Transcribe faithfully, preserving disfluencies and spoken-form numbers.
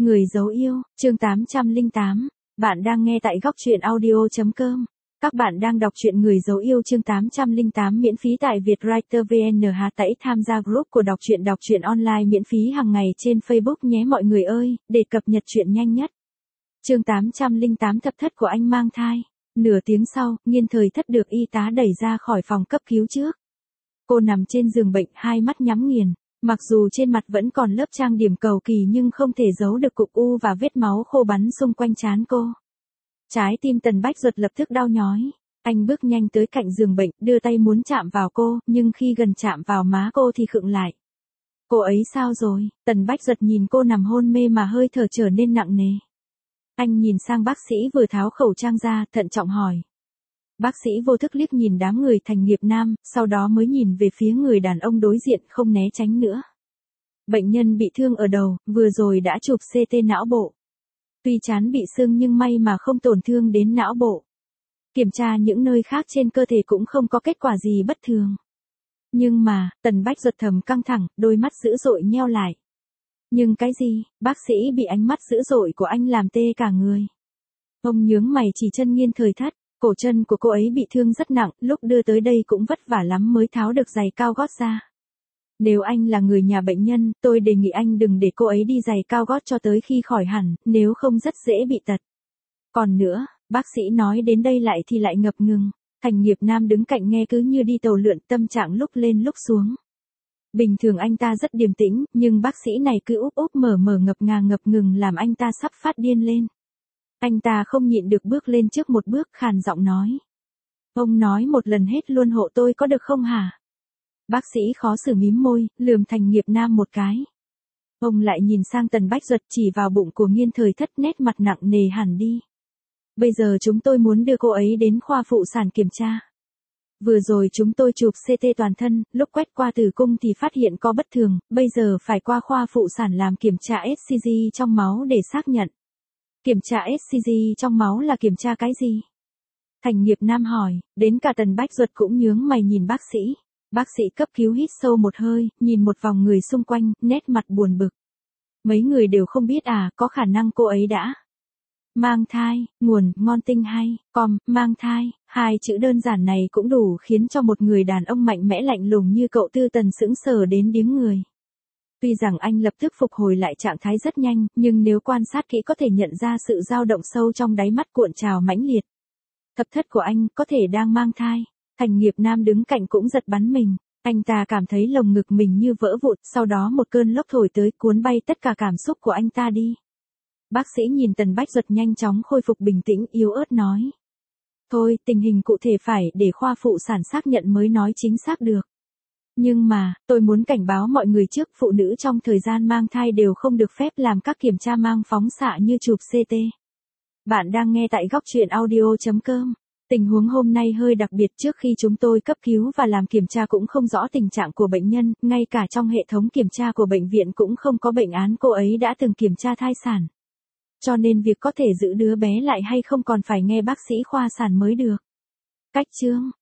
Người dấu yêu, chương tám trăm lẻ tám. Bạn đang nghe tại góc truyện audio chấm com. Các bạn đang đọc truyện Người dấu yêu chương tám trăm lẻ tám miễn phí tại Vietwriter vê en. Hãy tải tham gia group của đọc truyện đọc truyện online miễn phí hàng ngày trên Facebook nhé mọi người ơi, để cập nhật truyện nhanh nhất. Chương tám trăm lẻ tám thập thất của anh mang thai. Nửa tiếng sau, Nghiên Thời Thất được y tá đẩy ra khỏi phòng cấp cứu trước. Cô nằm trên giường bệnh, hai mắt nhắm nghiền. Mặc dù trên mặt vẫn còn lớp trang điểm cầu kỳ nhưng không thể giấu được cục u và vết máu khô bắn xung quanh trán cô. Trái tim Tần Bách Duật lập tức đau nhói. Anh bước nhanh tới cạnh giường bệnh, đưa tay muốn chạm vào cô, nhưng khi gần chạm vào má cô thì khựng lại. Cô ấy sao rồi? Tần Bách Duật nhìn cô nằm hôn mê mà hơi thở trở nên nặng nề. Anh nhìn sang bác sĩ vừa tháo khẩu trang ra, thận trọng hỏi. Bác sĩ vô thức liếc nhìn đám người Thành Nghiệp Nam, sau đó mới nhìn về phía người đàn ông đối diện không né tránh nữa. Bệnh nhân bị thương ở đầu, vừa rồi đã chụp xê tê não bộ. Tuy trán bị sưng nhưng may mà không tổn thương đến não bộ. Kiểm tra những nơi khác trên cơ thể cũng không có kết quả gì bất thường. Nhưng mà, Tần Bách Duật thầm căng thẳng, đôi mắt dữ dội nheo lại. Nhưng cái gì? Bác sĩ bị ánh mắt dữ dội của anh làm tê cả người. Ông nhướng mày chỉ chân Nghiên Thời Thất. Cổ chân của cô ấy bị thương rất nặng, lúc đưa tới đây cũng vất vả lắm mới tháo được giày cao gót ra. Nếu anh là người nhà bệnh nhân, tôi đề nghị anh đừng để cô ấy đi giày cao gót cho tới khi khỏi hẳn, nếu không rất dễ bị tật. Còn nữa, bác sĩ nói đến đây lại thì lại ngập ngừng. Thành Nghiệp Nam đứng cạnh nghe cứ như đi tàu lượn, tâm trạng lúc lên lúc xuống. Bình thường anh ta rất điềm tĩnh, nhưng bác sĩ này cứ úp úp mở mở ngập ngà ngập ngừng làm anh ta sắp phát điên lên. Anh ta không nhịn được bước lên trước một bước, khàn giọng nói. Ông nói một lần hết luôn hộ tôi có được không hả? Bác sĩ khó xử mím môi, lườm Thành Nghiệp Nam một cái. Ông lại nhìn sang Tần Bách Duật chỉ vào bụng của Nghiên Thời Thất, nét mặt nặng nề hẳn đi. Bây giờ chúng tôi muốn đưa cô ấy đến khoa phụ sản kiểm tra. Vừa rồi chúng tôi chụp xê tê toàn thân, lúc quét qua tử cung thì phát hiện có bất thường, bây giờ phải qua khoa phụ sản làm kiểm tra ét xê giê trong máu để xác nhận. Kiểm tra ét xê giê trong máu là kiểm tra cái gì? Thành Nghiệp Nam hỏi, đến cả Tần Bách Duật cũng nhướng mày nhìn bác sĩ. Bác sĩ cấp cứu hít sâu một hơi, nhìn một vòng người xung quanh, nét mặt buồn bực. Mấy người đều không biết à, có khả năng cô ấy đã mang thai. Nguồn, Ngon Tinh hay, com, mang thai, hai chữ đơn giản này cũng đủ khiến cho một người đàn ông mạnh mẽ lạnh lùng như cậu Tư Tần sững sờ đến điếng người. Tuy rằng anh lập tức phục hồi lại trạng thái rất nhanh, nhưng nếu quan sát kỹ có thể nhận ra sự dao động sâu trong đáy mắt cuộn trào mãnh liệt. Thập thất của anh có thể đang mang thai. Thành Nghiệp Nam đứng cạnh cũng giật bắn mình. Anh ta cảm thấy lồng ngực mình như vỡ vụn, sau đó một cơn lốc thổi tới cuốn bay tất cả cảm xúc của anh ta đi. Bác sĩ nhìn Tần Bách Duật nhanh chóng khôi phục bình tĩnh, yếu ớt nói. Thôi, tình hình cụ thể phải để khoa phụ sản xác nhận mới nói chính xác được. Nhưng mà, tôi muốn cảnh báo mọi người trước, phụ nữ trong thời gian mang thai đều không được phép làm các kiểm tra mang phóng xạ như chụp xê tê. Bạn đang nghe tại góc truyện audio chấm com. Tình huống hôm nay hơi đặc biệt, trước khi chúng tôi cấp cứu và làm kiểm tra cũng không rõ tình trạng của bệnh nhân, ngay cả trong hệ thống kiểm tra của bệnh viện cũng không có bệnh án cô ấy đã từng kiểm tra thai sản. Cho nên việc có thể giữ đứa bé lại hay không còn phải nghe bác sĩ khoa sản mới được. Cách chương,